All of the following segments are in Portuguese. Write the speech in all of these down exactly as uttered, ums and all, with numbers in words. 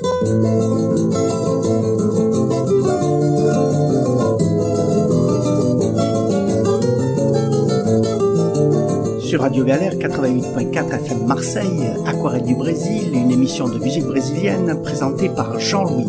Sur Radio Galère quatre-vingt-huit point quatre F M Marseille, Aquarelle du Brésil, une émission de musique brésilienne présentée par Jean-Louis.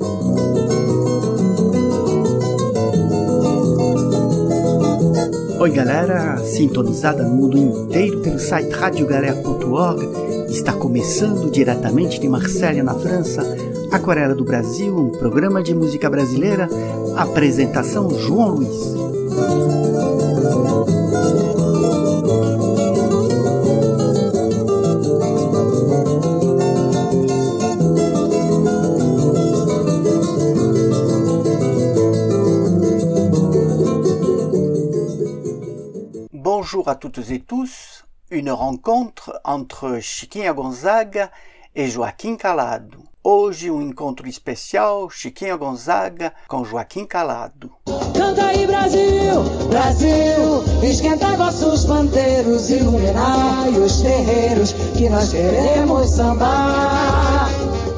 Oi galera, sintonizada no mundo inteiro pelo site radio galère ponto org, está começando diretamente de Marselha, na França, Aquarela do Brasil, um programa de música brasileira, apresentação João Luiz. Bonjour à toutes et tous, une rencontre entre Chiquinha Gonzaga e Joaquim Calado. Hoje um encontro especial, Chiquinha Gonzaga com Joaquim Calado. Canta aí Brasil, Brasil, esquenta vossos panteiros, iluminai os terreiros que nós queremos sambar.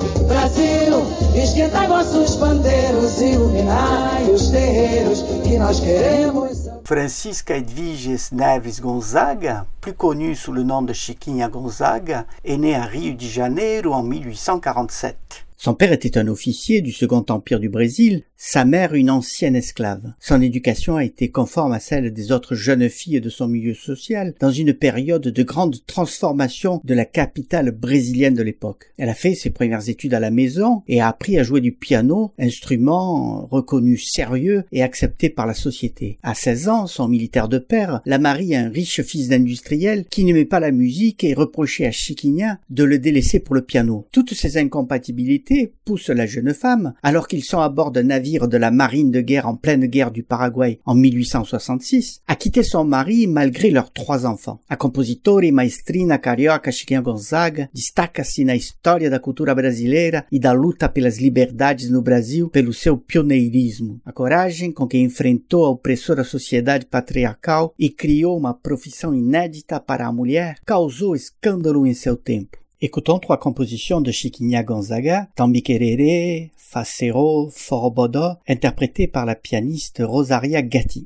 Brasil, esquentai vossos panteiros, iluminai os terreiros que nós queremos sambar. Francisca Edviges Neves Gonzaga, plus connue sous le nom de Chiquinha Gonzaga, est née à Rio de Janeiro en mille huit cent quarante-sept. Son père était un officier du Second Empire du Brésil, sa mère une ancienne esclave. Son éducation a été conforme à celle des autres jeunes filles de son milieu social, dans une période de grande transformation de la capitale brésilienne de l'époque. Elle a fait ses premières études à la maison et a appris à jouer du piano, instrument reconnu sérieux et accepté par la société. À seize ans, son militaire de père la marie à un riche fils d'industriel qui n'aimait pas la musique et reprochait à Chiquinha de le délaisser pour le piano. Toutes ces incompatibilités pousse la jeune femme, alors qu'ils sont à bord d'un navire de la marine de guerre en pleine guerre du Paraguay en mille huit cent soixante-six, à quitter son mari malgré leurs trois enfants. A compositora e maestrina carioca Chiquinha Gonzaga destaca-se na história da cultura brasileira e da luta pelas liberdades no Brasil pelo seu pioneirismo, a coragem com que enfrentou a opressora sociedade patriarcal e criou uma profissão inédita para a mulher, causou escândalo em seu tempo. Écoutons trois compositions de Chiquinha Gonzaga, Tambiquerere, Facero, Forobodó, interprétées par la pianiste Rosaria Gatti.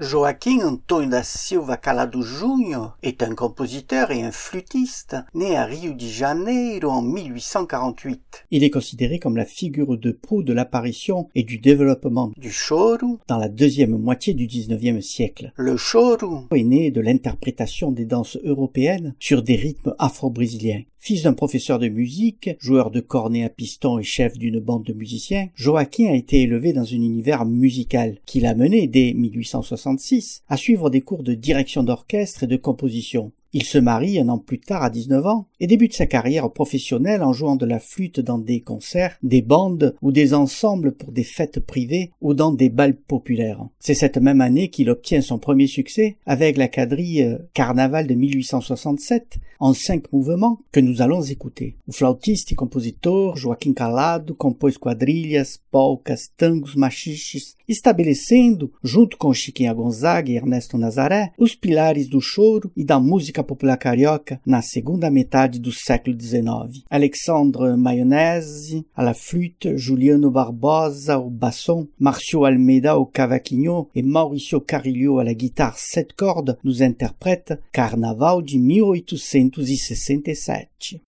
Joaquim Antônio da Silva Calado Júnior est un compositeur et un flûtiste né à Rio de Janeiro en mille huit cent quarante-huit. Il est considéré comme la figure de proue de l'apparition et du développement du choro dans la deuxième moitié du dix-neuvième siècle. Le choro est né de l'interprétation des danses européennes sur des rythmes afro-brésiliens. Fils d'un professeur de musique, joueur de cornet à piston et chef d'une bande de musiciens, Joaquim a été élevé dans un univers musical qui l'a mené dès mille huit cent soixante-six à suivre des cours de direction d'orchestre et de composition. Il se marie un an plus tard à dix-neuf ans et débute sa carrière professionnelle en jouant de la flûte dans des concerts, des bandes ou des ensembles pour des fêtes privées ou dans des bals populaires. C'est cette même année qu'il obtient son premier succès avec la quadrille Carnaval de mille huit cent soixante-sept en cinq mouvements que nous allons écouter. O flautista e compositor Joaquim Calado compôs quadrilhas, polcas, tangos, machiches, estabelecendo, junto com Chiquinha Gonzaga e Ernesto Nazaré, os pilares do choro e da música popular carioca na segunda metade do século dezenove. Alexandre Maionese à la flûte, Juliano Barbosa au basson, Marcio Almeida au cavaquinho et Mauricio Carillo à la guitare sept cordes nous interprètent Carnaval de mille oitocentos e sessenta e sete.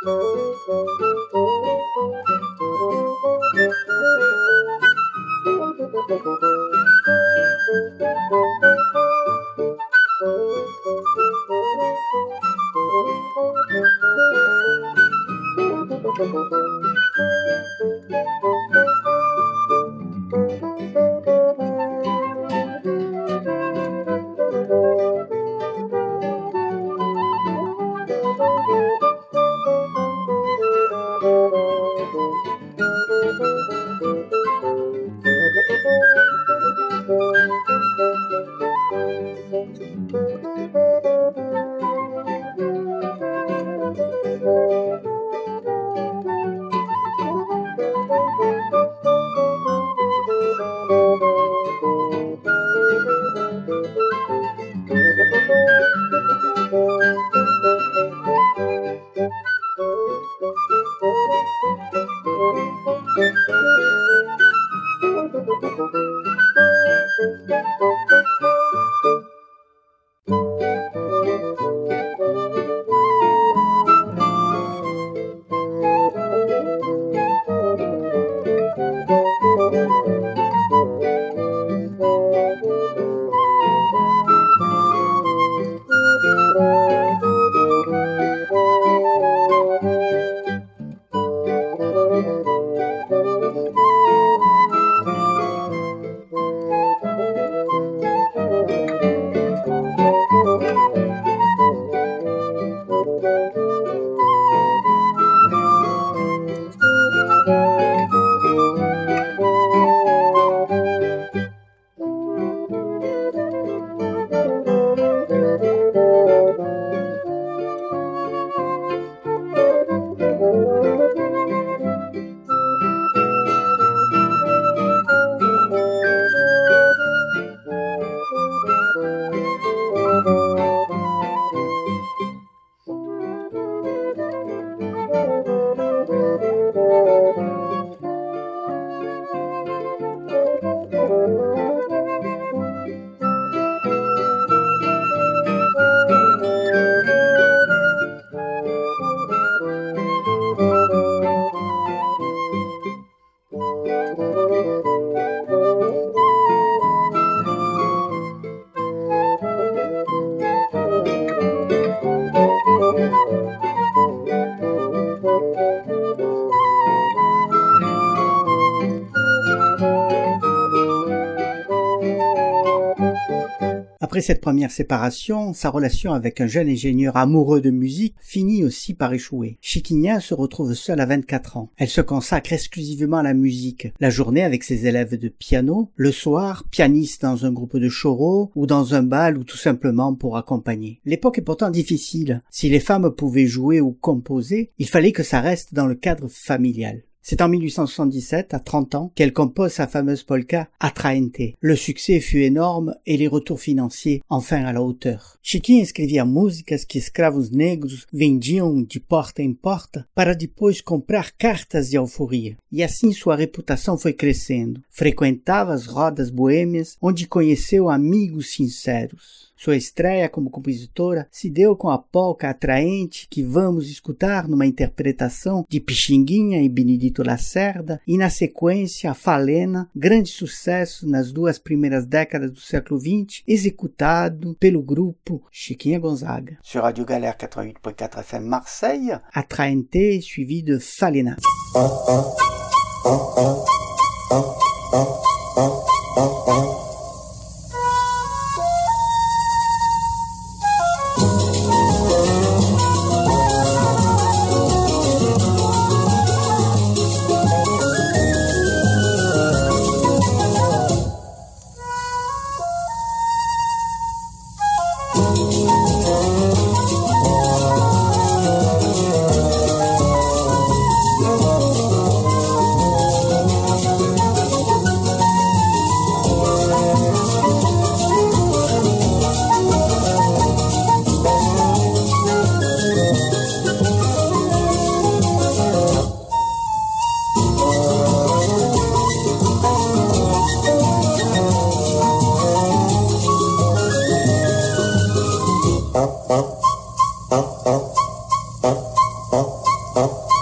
Après cette première séparation, sa relation avec un jeune ingénieur amoureux de musique finit aussi par échouer. Chiquinha se retrouve seule à vingt-quatre ans. Elle se consacre exclusivement à la musique. La journée avec ses élèves de piano, le soir, pianiste dans un groupe de choro ou dans un bal ou tout simplement pour accompagner. L'époque est pourtant difficile. Si les femmes pouvaient jouer ou composer, il fallait que ça reste dans le cadre familial. C'est en mille huit cent soixante-dix-sept, à trente ans, qu'elle compose sa fameuse polka Atraente. Le succès fut énorme et les retours financiers enfin à la hauteur. Chiquinha escrevia músicas que escravos negros vendiam de porta em porta para depois comprar cartas de alforria. E assim sua reputação foi crescendo. Frequentava as rodas boêmias, onde conheceu amigos sinceros. Sua estreia como compositora se deu com a polca atraente que vamos escutar numa interpretação de Pixinguinha e Benedito Lacerda e na sequência a Falena, grande sucesso nas duas primeiras décadas do século vinte, executado pelo grupo Chiquinha Gonzaga. Sur Radio Galère quatre-vingt-huit point quatre F M Marseille, Atraente suivi de Falena.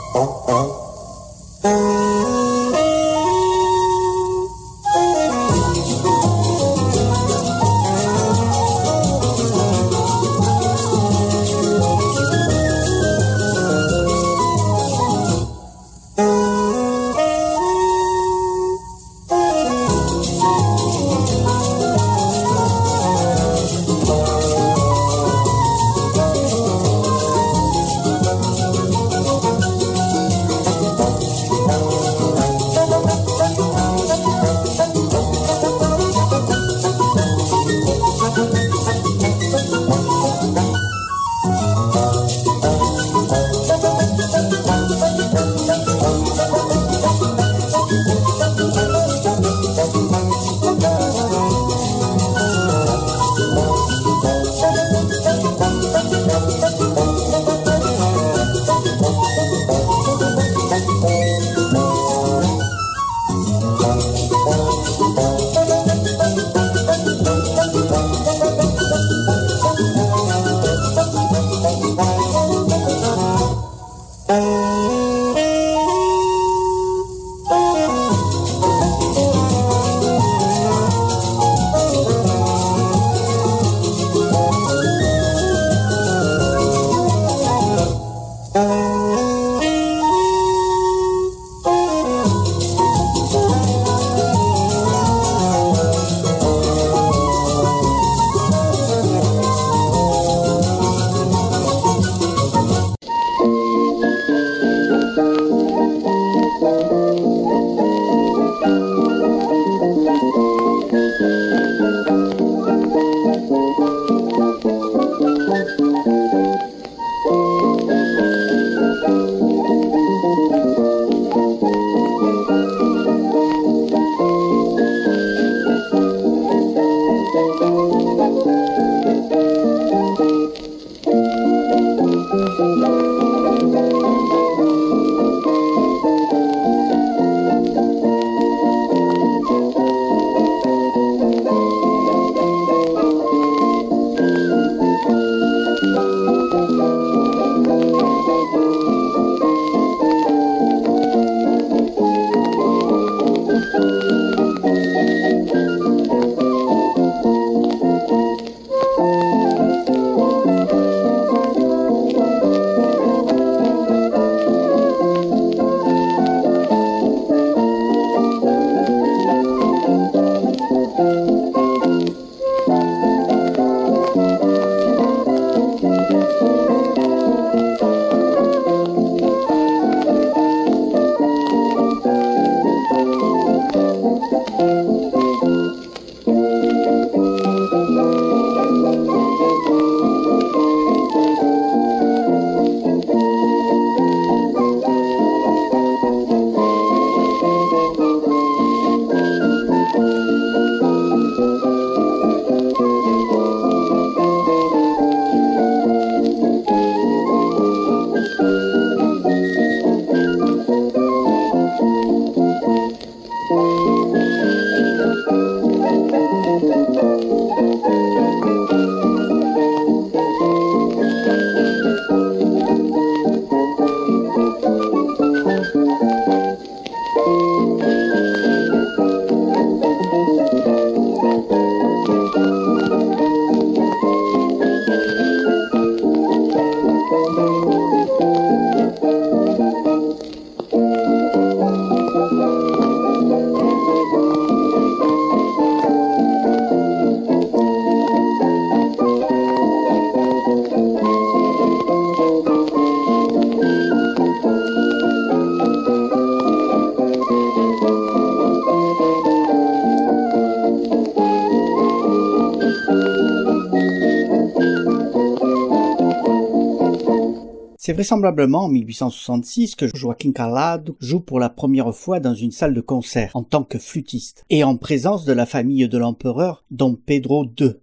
C'est vraisemblablement en mille huit cent soixante-six que Joaquín Calado joue pour la première fois dans une salle de concert en tant que flûtiste et en présence de la famille de l'empereur Don Pedro deux.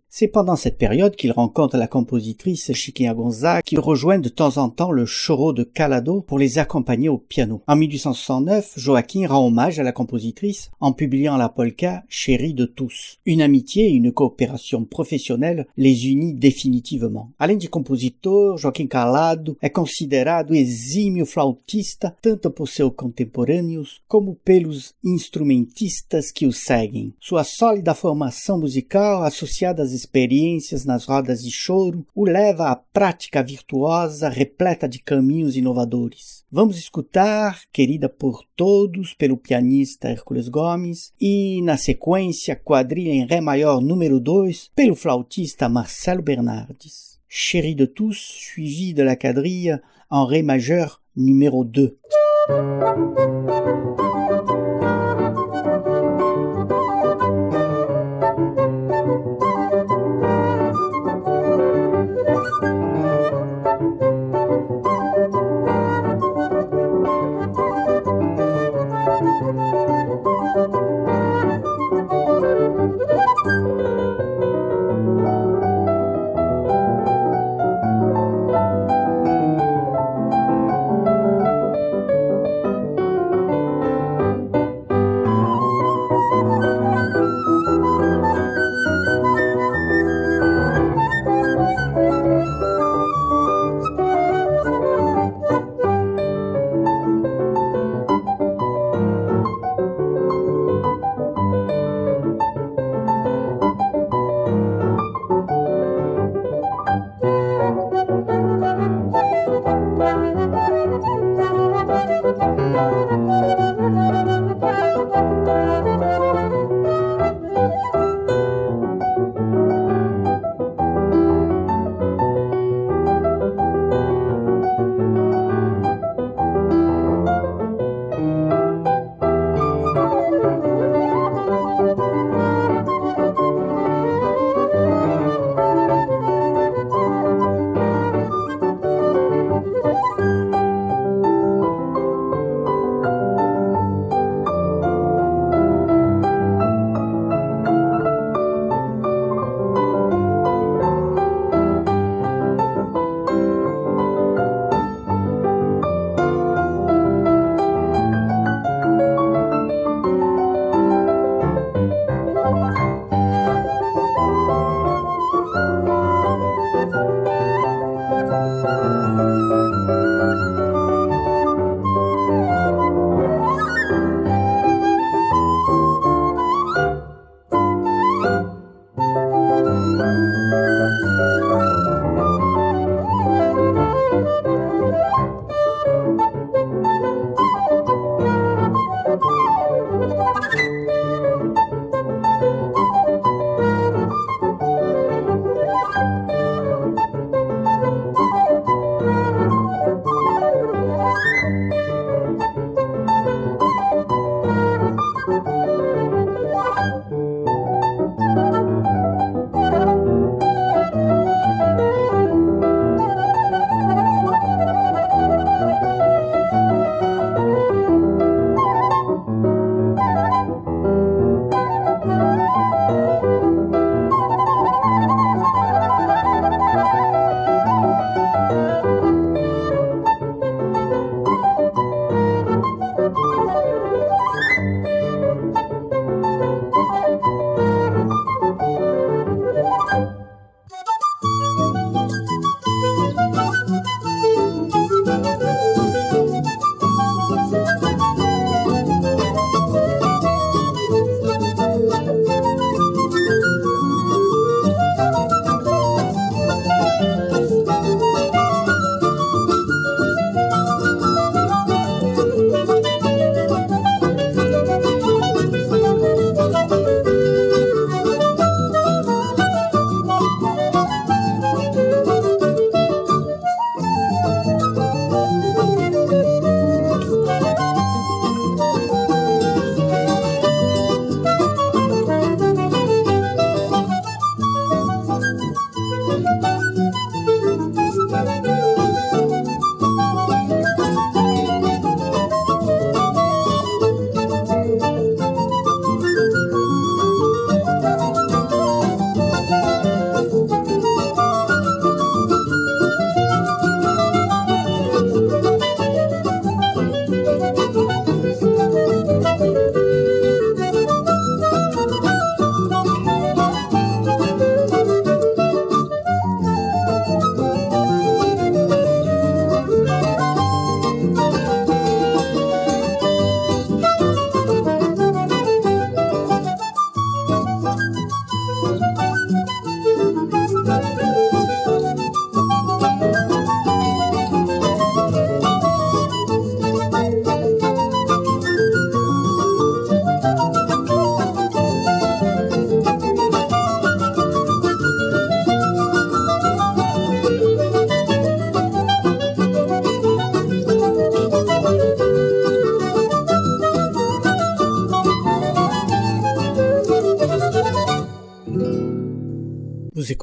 C'est pendant cette période qu'il rencontre la compositrice Chiquinha Gonzaga qui rejoint de temps en temps le choro de Calado pour les accompagner au piano. En mille huit cent soixante-neuf, Joaquin rend hommage à la compositrice en publiant la polka Chérie de tous. Une amitié et une coopération professionnelle les unit définitivement. Além de compositor, Joaquim Calado é considerado exímio flautista tanto por seus contemporâneos como pelos instrumentistas que o seguem. Sua sólida formação musical, associada às experiências nas rodas de choro, o leva à prática virtuosa repleta de caminhos inovadores. Vamos escutar Querida por Todos pelo pianista Hércules Gomes e, na sequência, Quadrilha em Ré maior número dois pelo flautista Marcelo Bernardes. Chérie de tous suivi de la quadrille en Ré majeur numéro deux.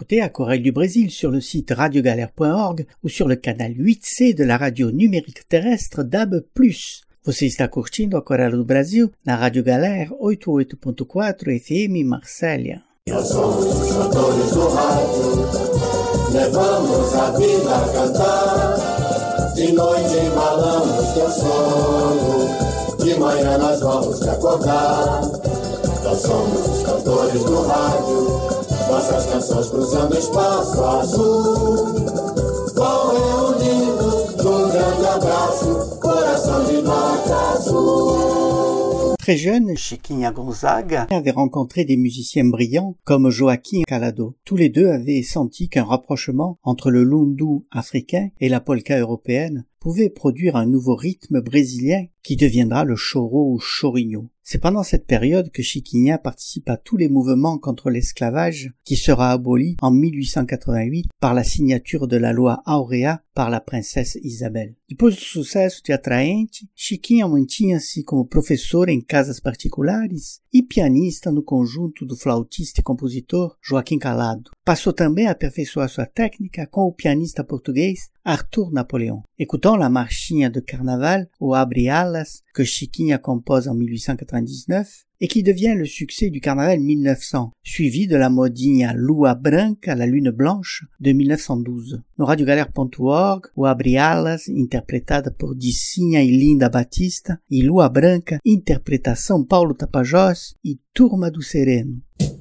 écouter Aquarelle du Brésil sur le site radio galère point org ou sur le canal huit C de la radio numérique terrestre D A B plus. Você está curtindo Aquarela do Brasil na Rádio Galera oitenta e oito ponto quatro F M Marsella. Nós somos os cantores do rádio, levamos a vida a cantar. De noite embalamos teu sono, de manhã nós vamos te acordar. Nós somos os cantores do rádio, nossas canções cruzando o espaço azul. Vão reunindo num grande abraço, coração de nota azul. Très jeune, Chiquinha Gonzaga avait rencontré des musiciens brillants comme Joaquim Calado. Tous les deux avaient senti qu'un rapprochement entre le lundu africain et la polka européenne pouvait produire un nouveau rythme brésilien qui deviendra le choro ou chorinho. C'est pendant cette période que Chiquinha participe à tous les mouvements contre l'esclavage qui sera aboli en mille huit cent quatre-vingt-huit par la signature de la loi Áurea par la princesse Isabel. Depois do sucesso de Atraente, Chiquinha mantinha-se como professor em casas particulares e pianista no conjunto do flautista e compositor Joaquim Calado. Passou também a aperfeiçoar sua técnica com o pianista português Arthur Napoleon. Écoutons la marchinha de carnaval au Abre Alas que Chiquinha compose en mille huit cent quatre-vingt-dix-neuf et qui devient le succès du carnaval mille neuf cents, suivi de la modinha Lua Branca, la lune blanche, de mille neuf cent douze. No radio galera ponto org, o Abre Alas, interpretada por Dicinha e Linda Batista, e Lua Branca, interpretação Paulo Tapajós e Turma do Sereno.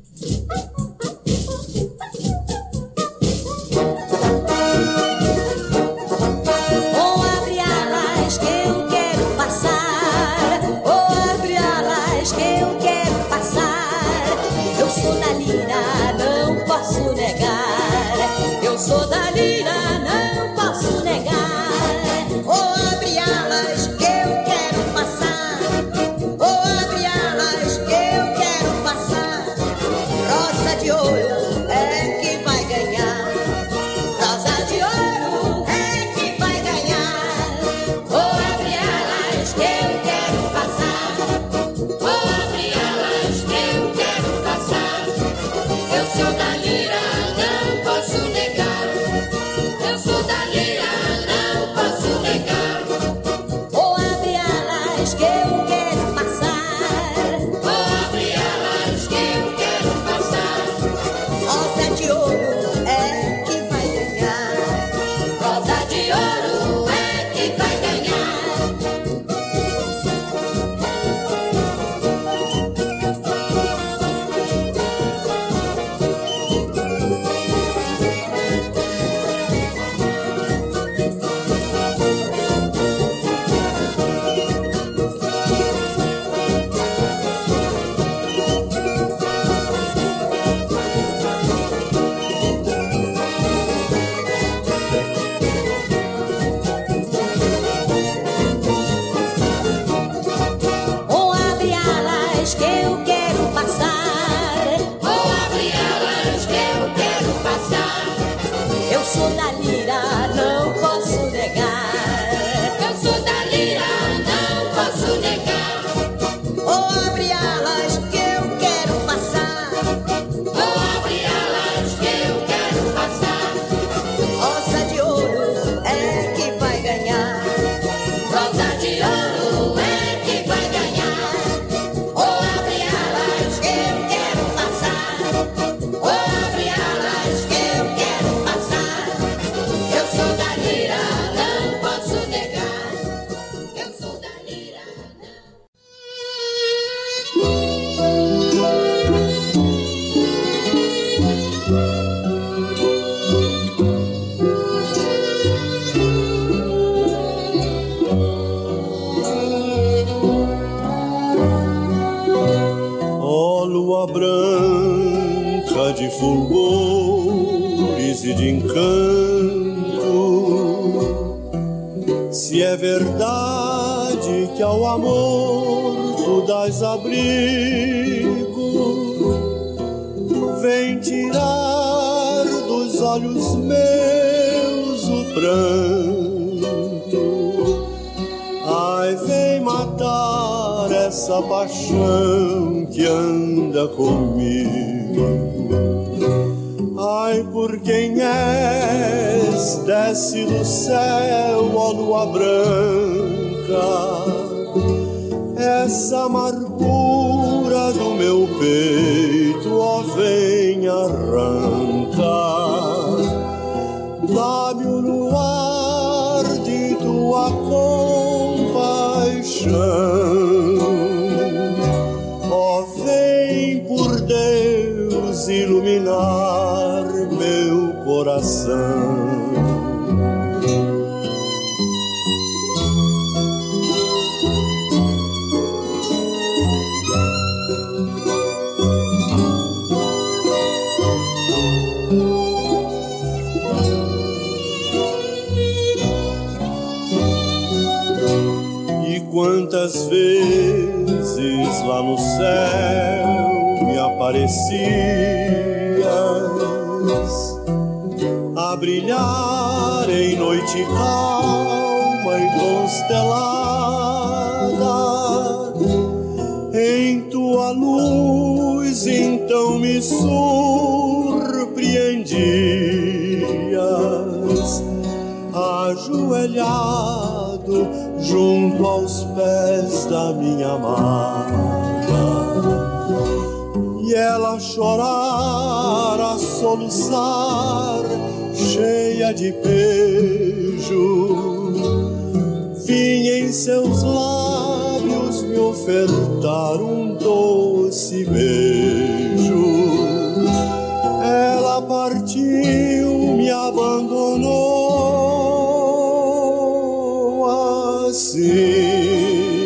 Sou da lira, não posso negar. Eu sou da lira, não posso negar. Oh, abre alas que eu quero passar. Oh, abre alas que eu quero passar. Rosa de ouro é que vai ganhar. Rosa de ouro é que vai ganhar. Oh, abre alas que eu quero passar. Oh, abre alas que eu quero passar. Eu sou da lira, não posso negar. Eu sou da lira, não posso negar. Oh, abre alas que eu quero passar. Oh, abre alas que eu quero passar. Rosa de ouro é que vai ganhar. Rosa de ouro é que vai ganhar. Oh, abre alas que eu quero passar. Oh, abre alas que eu quero passar. Eu sou da lira, não posso negar. Eu sou da lira, não posso negar. Oh, abre alas que eu quero passar. Oh, abre alas que eu quero passar. Rosa de ouro é que vai ganhar. Rosa de ouro é que vai ganhar. Oh, abre alas que eu quero passar. Oh, abre alas que eu quero passar. Eu sou da lira, não posso negar. Eu sou da lira, não. Ó lua branca de fulgores e de encanto, se é verdade que ao amor tu dás abrigo, vem tirar dos olhos meus o pranto. Ai, vem matar essa paixão que anda comigo. Ai, Ai, por quem és, desce do céu, ó lua branca, essa amargura do meu peito, ó vem arranca. Dá-me o luar de tua compaixão, ó vem por Deus iluminar meu coração. Quantas vezes lá no céu me aparecias a brilhar em noite calma e constelada, em tua luz então me surpreendias, ajoelhado junto aos pés da minha amada, e ela chorar, a soluçar, cheia de pejo, vinha em seus lábios me ofertar um doce beijo. Ela partiu, me abandonou assim,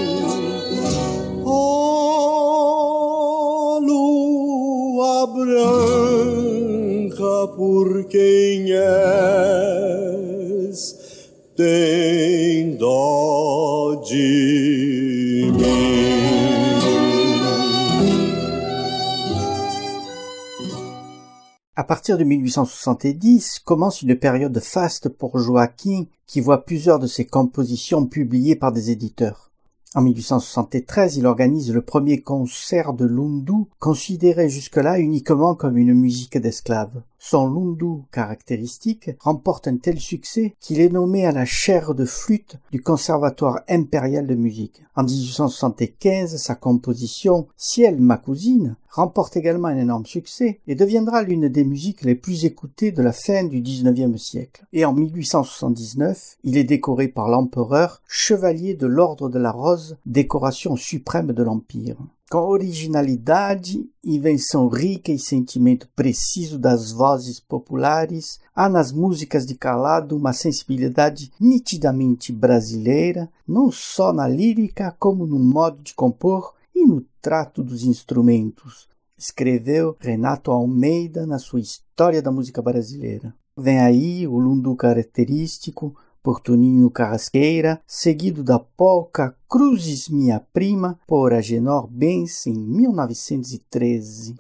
oh lua branca, por quem és, tem dó de mim. À partir de mille huit cent soixante-dix, commence une période faste pour Joaquin qui voit plusieurs de ses compositions publiées par des éditeurs. En mille huit cent soixante-treize, il organise le premier concert de lundu, considéré jusque-là uniquement comme une musique d'esclaves. Son lundu caractéristique remporte un tel succès qu'il est nommé à la chaire de flûte du Conservatoire impérial de musique. En dix-huit cent soixante-quinze, sa composition « Ciel, ma cousine » remporte également un énorme succès et deviendra l'une des musiques les plus écoutées de la fin du dix-neuvième siècle. Et en mille huit cent soixante-dix-neuf, il est décoré par l'empereur chevalier de l'Ordre de la Rose, décoration suprême de l'Empire. Com originalidade, invenção rica e sentimento preciso das vozes populares, há nas músicas de Calado uma sensibilidade nitidamente brasileira, não só na lírica como no modo de compor e no trato dos instrumentos, escreveu Renato Almeida na sua História da Música Brasileira. Vem aí o lundu característico, por Toninho Carrasqueira, seguido da polca Cruzes Minha Prima, por Agenor Benz em mil novecentos e treze.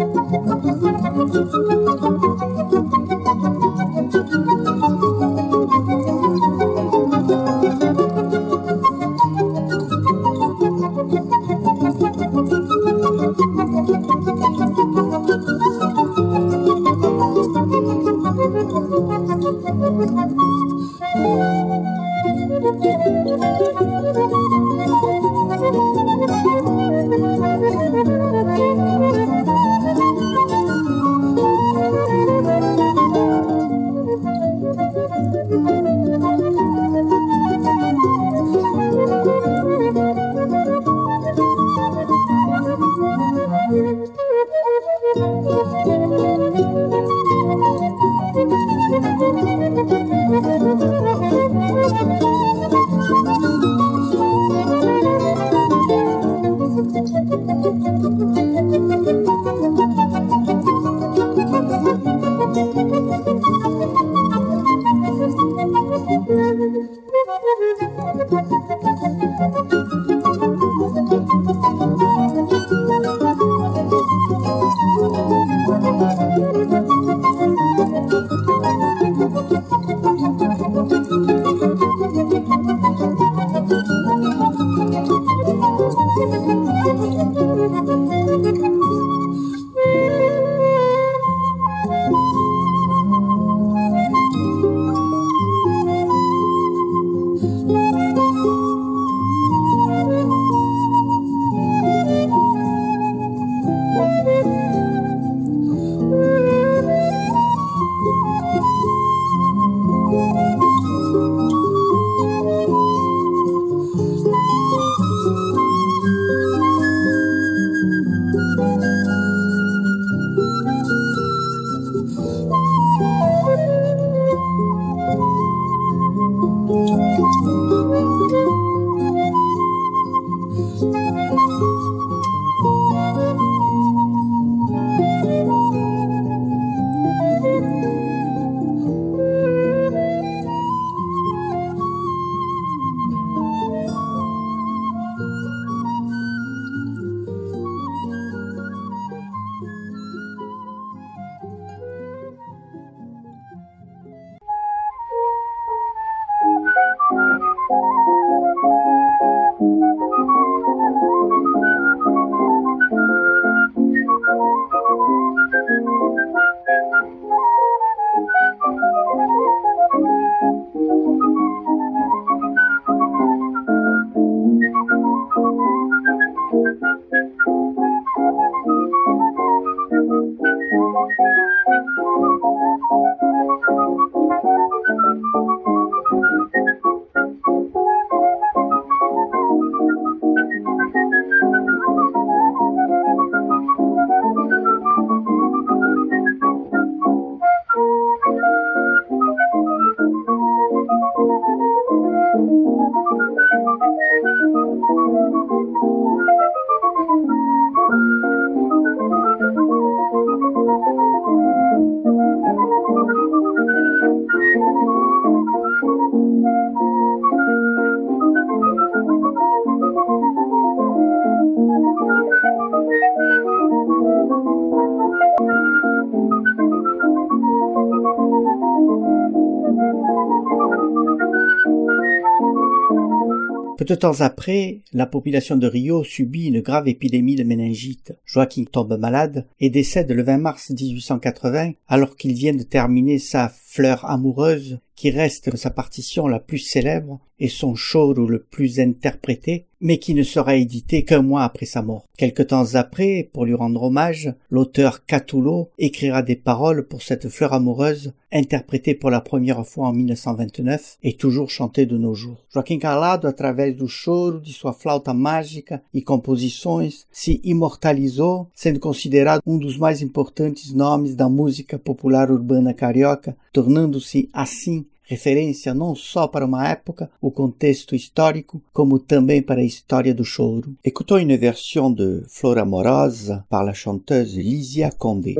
Peu de temps après, la population de Rio subit une grave épidémie de méningite. Joaquin tombe malade et décède le vingt mars dix-huit cent quatre-vingts alors qu'il vient de terminer sa Fleur amoureuse, qui reste sa partition la plus célèbre et son choro le plus interprété, mais qui ne sera édité qu'un mois après sa mort. Quelque temps après, pour lui rendre hommage, l'auteur Catulo écrira des paroles pour cette fleur amoureuse, interprétée pour la première fois en mille neuf cent vingt-neuf et toujours chantée de nos jours. Joaquim Calado, através do choro de sua flauta mágica e composições, se imortalizou, sendo considerado um dos mais importantes nomes da música popular urbana carioca, tornando-se assim referência não só para uma época, o contexto histórico, como também para a história do choro. Écoutons une version de Fleur amoureuse par la chanteuse Lysia Condé.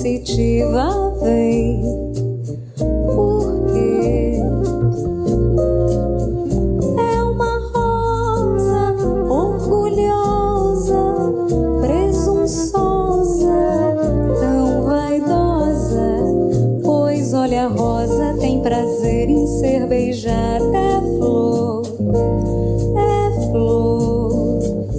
sensitiva vem. Por quê? É uma rosa orgulhosa, presunçosa, tão vaidosa, pois olha a rosa tem prazer em ser beijada. É flor, é flor.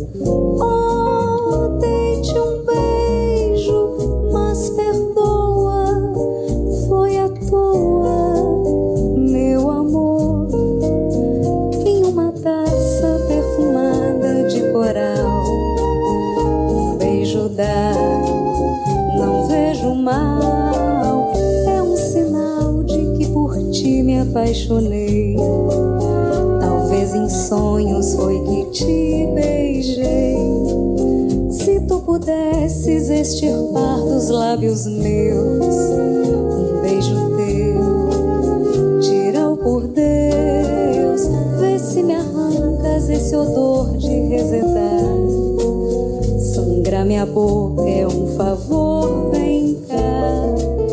Oh, dei-te um beijo, mas perdoa, foi à toa, meu amor. Em uma taça perfumada de coral, um beijo dá, não vejo mal. É um sinal de que por ti me apaixonei. Talvez em sonhos foi que te beijei. Se tu pudesses extirpar dos lábios meus um beijo teu, tira-o por Deus, vê se me arrancas esse odor de resedar. Sangrar minha boca é um favor, vem cá.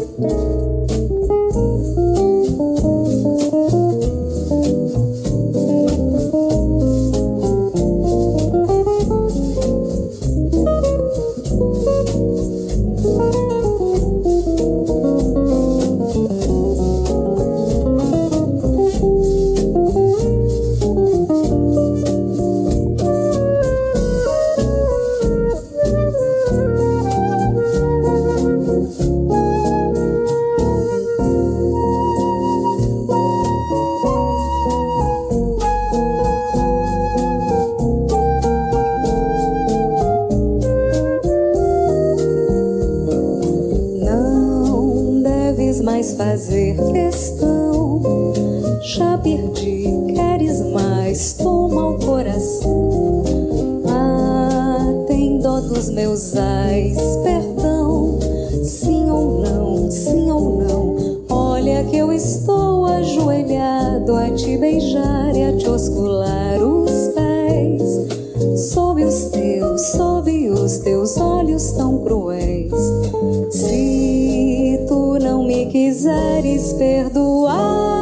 Fazer questão, já perdi, queres mais, toma o coração. Ah, tem dó dos meus ais, perdão, sim ou não, sim ou não. Olha que eu estou ajoelhado a te beijar e a te oscular os pés, sob os teus, sob os teus olhos tão cruéis. Se tu não me quiseres perdoar,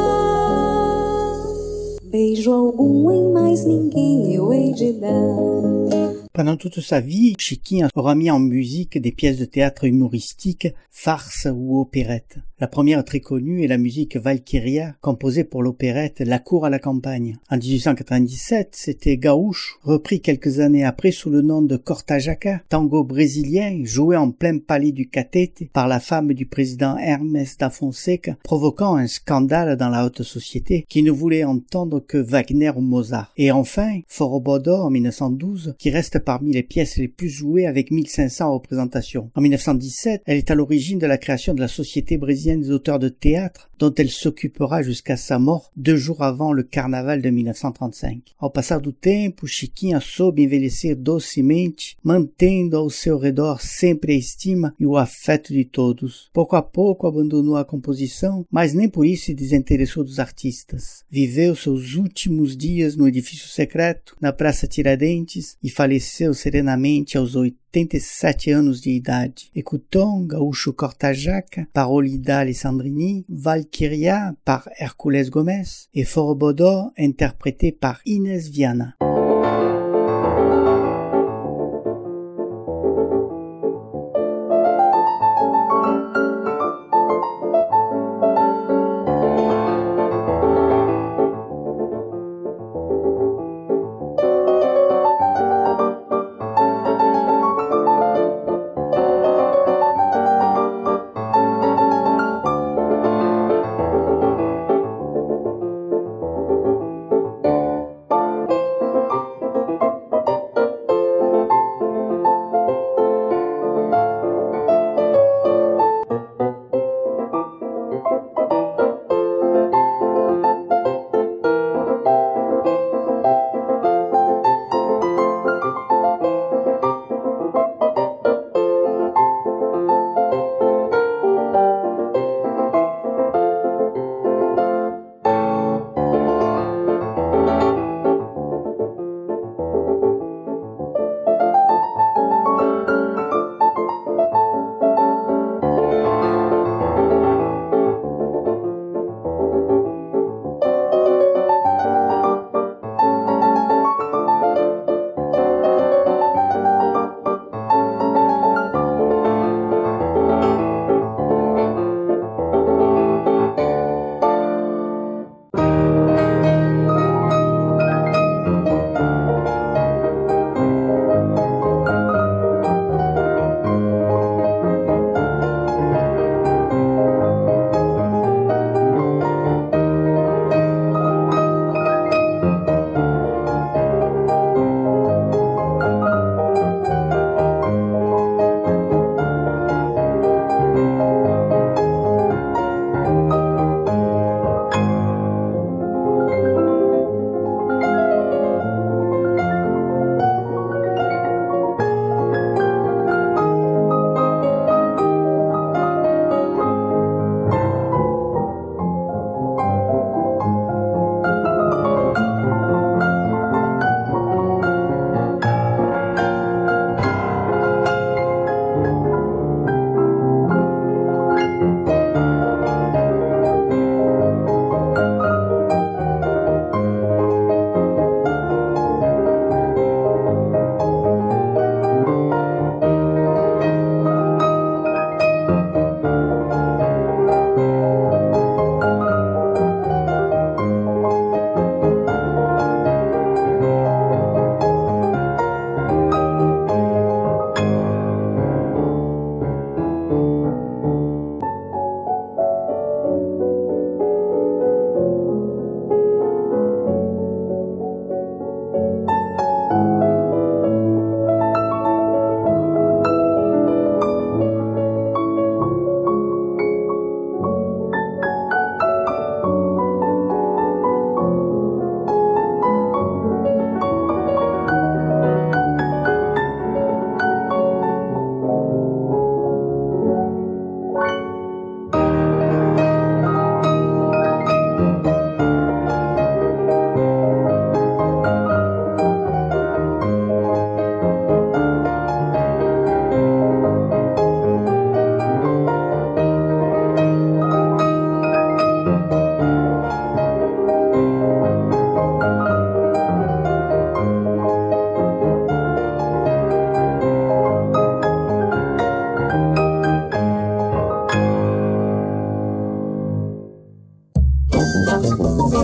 beijo algum em mais ninguém eu hei de dar. Pendant toute sa vie, Chiquinha aura mis en musique des pièces de théâtre humoristiques, farces ou opérettes. La première très connue est la musique Valkyria, composée pour l'opérette La cour à la campagne. En dix-huit cent quatre-vingt-dix-sept, c'était Gaúcho, repris quelques années après sous le nom de Cortajaca, tango brésilien joué en plein palais du Catete par la femme du président Hermes da Fonseca, provoquant un scandale dans la haute société qui ne voulait entendre que Wagner ou Mozart. Et enfin, Forrobodo en mille neuf cent douze, qui reste parmi les pièces les plus jouées avec mille cinq cents représentations. En mille neuf cent dix-sept, elle est à l'origine de la création de la Société brésilienne des auteurs de théâtre, dont elle s'occupera jusqu'à sa mort deux jours avant le carnaval de mille neuf cent trente-cinq. Ao passar do tempo, Chiquinha soube envelhecer docemente, mantendo ao seu redor sempre a estima e o afeto de todos. Pouco a pouco abandonou a composição, mas nem por isso se desinteressou dos artistas. Viveu seus últimos dias no edifício secreto, na Praça Tiradentes, e faleceu serenamente aos oitenta e sete anos de idade. Écoutons Gaúcho Cortajaca par Olida Alessandrini, Valkyria par Hércules Gomes et Forrobodo interprété par Inés Viana.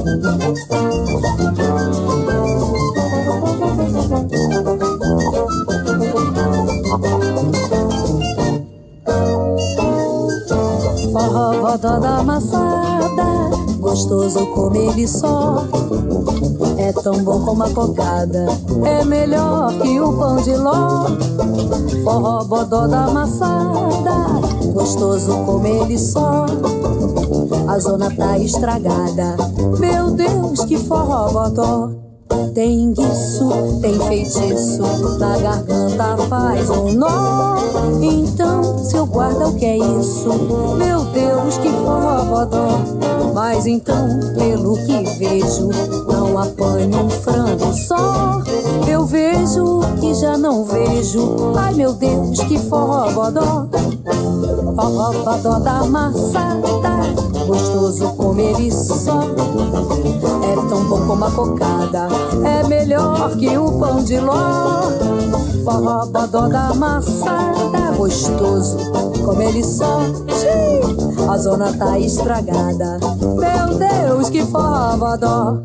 Forró, bodó da amassada, gostoso comer ele só. É tão bom como a cocada, é melhor que o pão de ló. Forró, bodó da amassada, gostoso comer ele só. A zona tá estragada, meu Deus, que forró, bodó. Tem guiço, tem feitiço, na garganta faz um nó. Então, seu guarda, o que é isso? Meu Deus, que forró, bodó. Mas então, pelo que vejo, não apanho um frango só. Eu vejo que já não vejo, ai meu Deus, que forró, bodó. Forró, bodó da amassada, gostoso comer e só. É tão bom como a cocada, é melhor que o pão de ló. Forró, bodó da amassada, gostoso comer ele só. Xiii, a zona tá estragada, meu Deus, que forró, bodó.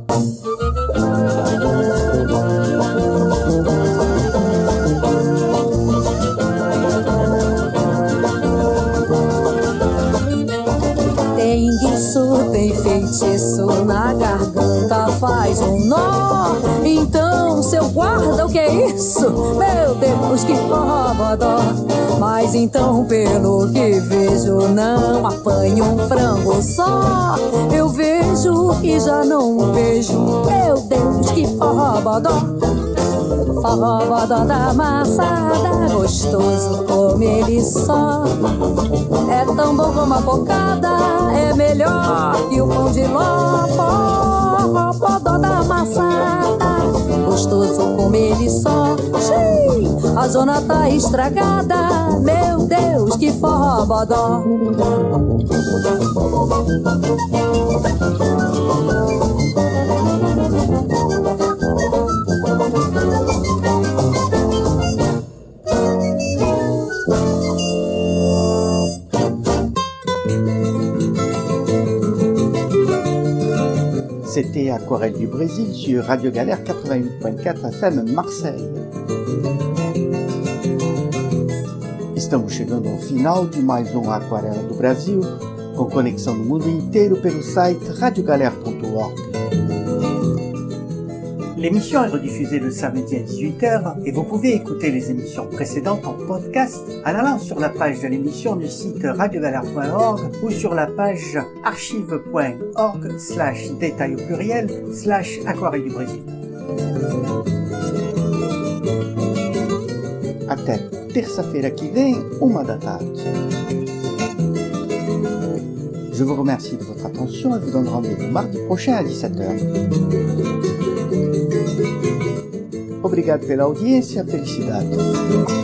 Tem guiço, tem feitiço, na garganta faz um nó. Então, seu guarda, o que é isso? Meu Deus, que forró, bodó. Mas então, pelo que vejo, não apanho um frango só. Eu vejo e já não vejo, meu Deus, que forró, bodó. Forró, bodó da amassada, gostoso comer ele só. É tão bom como a cocada, é melhor que o pão de ló. Forró, bodó da amassada, gostoso comer ele só. Xiii, a zona tá estragada, meu Deus, que forró, bodó. C'était Aquarelle du Brésil sur Radio Galère quatre-vingt-huit point quatre F M Marseille. Estamos chegando ao final de mais um Aquarela do Brasil, com conexão no mundo inteiro pelo site radio galère ponto org. L'émission est rediffusée le samedi à dix-huit heures et vous pouvez écouter les émissions précédentes en podcast en allant sur la page de l'émission du site radio galère point org ou sur la page archive point org slash détail au pluriel slash aquarelle du Brésil. Até terça-feira que vem, uma da tarde. Je vous remercie de votre attention et vous donne rendez-vous mardi prochain à dix-sept heures. Obrigado pela audiência, felicidades.